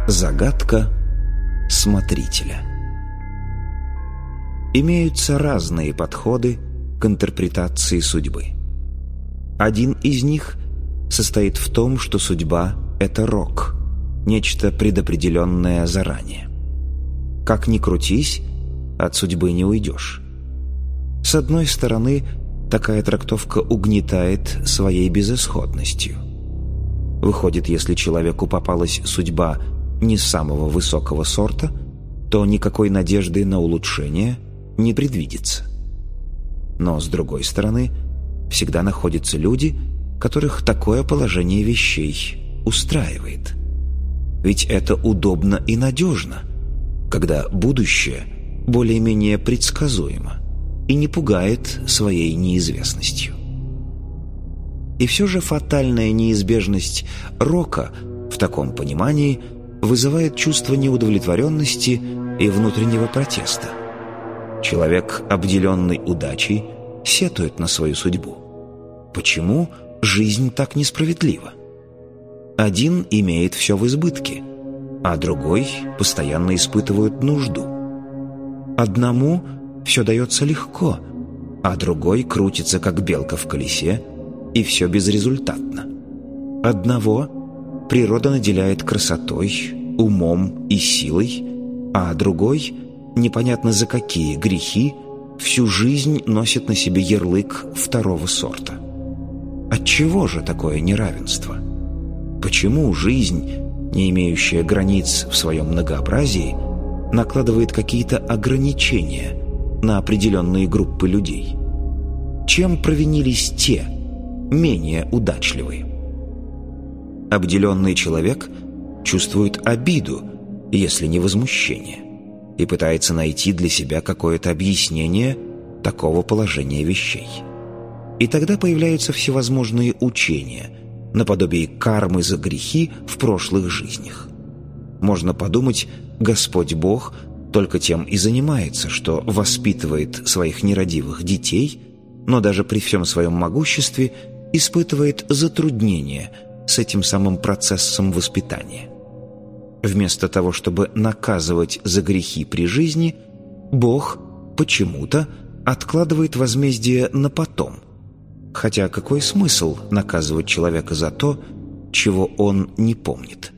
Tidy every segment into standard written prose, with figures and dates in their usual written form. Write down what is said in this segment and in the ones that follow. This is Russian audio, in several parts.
Загадка смотрителя. Имеются разные подходы к интерпретации судьбы. Один из них состоит в том, что судьба — это рок, нечто предопределенное заранее. Как ни крутись, от судьбы не уйдешь. С одной стороны, такая трактовка угнетает своей безысходностью. Выходит, если человеку попалась судьба не самого высокого сорта, то никакой надежды на улучшение не предвидится. Но, с другой стороны, всегда находятся люди, которых такое положение вещей устраивает. Ведь это удобно и надежно, когда будущее более-менее предсказуемо и не пугает своей неизвестностью. И все же фатальная неизбежность рока в таком понимании вызывает чувство неудовлетворенности и внутреннего протеста. Человек, обделенный удачей, сетует на свою судьбу. Почему жизнь так несправедлива? Один имеет все в избытке, а другой постоянно испытывает нужду. Одному все дается легко, а другой крутится, как белка в колесе, и все безрезультатно. Одного природа наделяет красотой, умом и силой, а другой, непонятно за какие грехи, всю жизнь носит на себе ярлык второго сорта. Отчего же такое неравенство? Почему жизнь, не имеющая границ в своем многообразии, накладывает какие-то ограничения на определенные группы людей? Чем провинились те, менее удачливые? Обделенный человек чувствует обиду, если не возмущение, и пытается найти для себя какое-то объяснение такого положения вещей. И тогда появляются всевозможные учения, наподобие кармы за грехи в прошлых жизнях. Можно подумать, Господь Бог только тем и занимается, что воспитывает своих нерадивых детей, но даже при всем своем могуществе испытывает затруднения с этим самым процессом воспитания. Вместо того, чтобы наказывать за грехи при жизни, Бог почему-то откладывает возмездие на потом. Хотя какой смысл наказывать человека за то, чего он не помнит?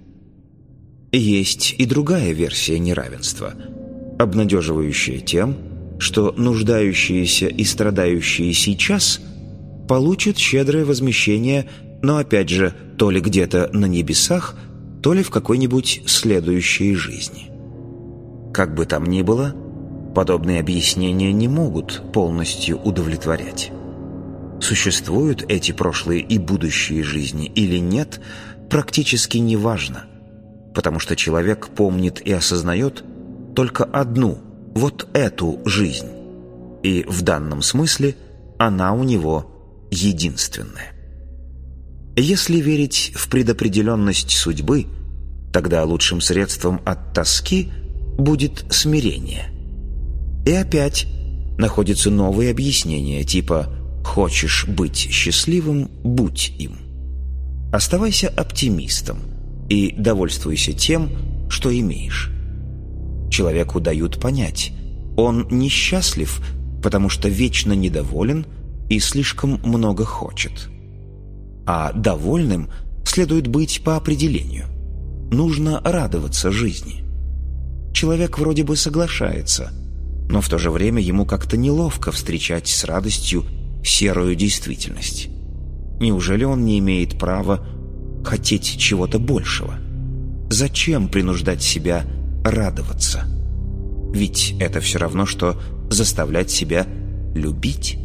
Есть и другая версия неравенства, обнадеживающая тем, что нуждающиеся и страдающие сейчас получат щедрое возмещение, но опять же то ли где-то на небесах, то ли в какой-нибудь следующей жизни. Как бы там ни было, подобные объяснения не могут полностью удовлетворять. Существуют эти прошлые и будущие жизни или нет, практически не важно, потому что человек помнит и осознает только одну, вот эту жизнь, и в данном смысле она у него единственная. Если верить в предопределенность судьбы, тогда лучшим средством от тоски будет смирение. И опять находятся новые объяснения, типа «хочешь быть счастливым – будь им». Оставайся оптимистом и довольствуйся тем, что имеешь. Человеку дают понять, он несчастлив, потому что вечно недоволен и слишком много хочет. А довольным следует быть по определению. Нужно радоваться жизни. Человек вроде бы соглашается, но в то же время ему как-то неловко встречать с радостью серую действительность. Неужели он не имеет права хотеть чего-то большего? Зачем принуждать себя радоваться? Ведь это все равно, что заставлять себя любить.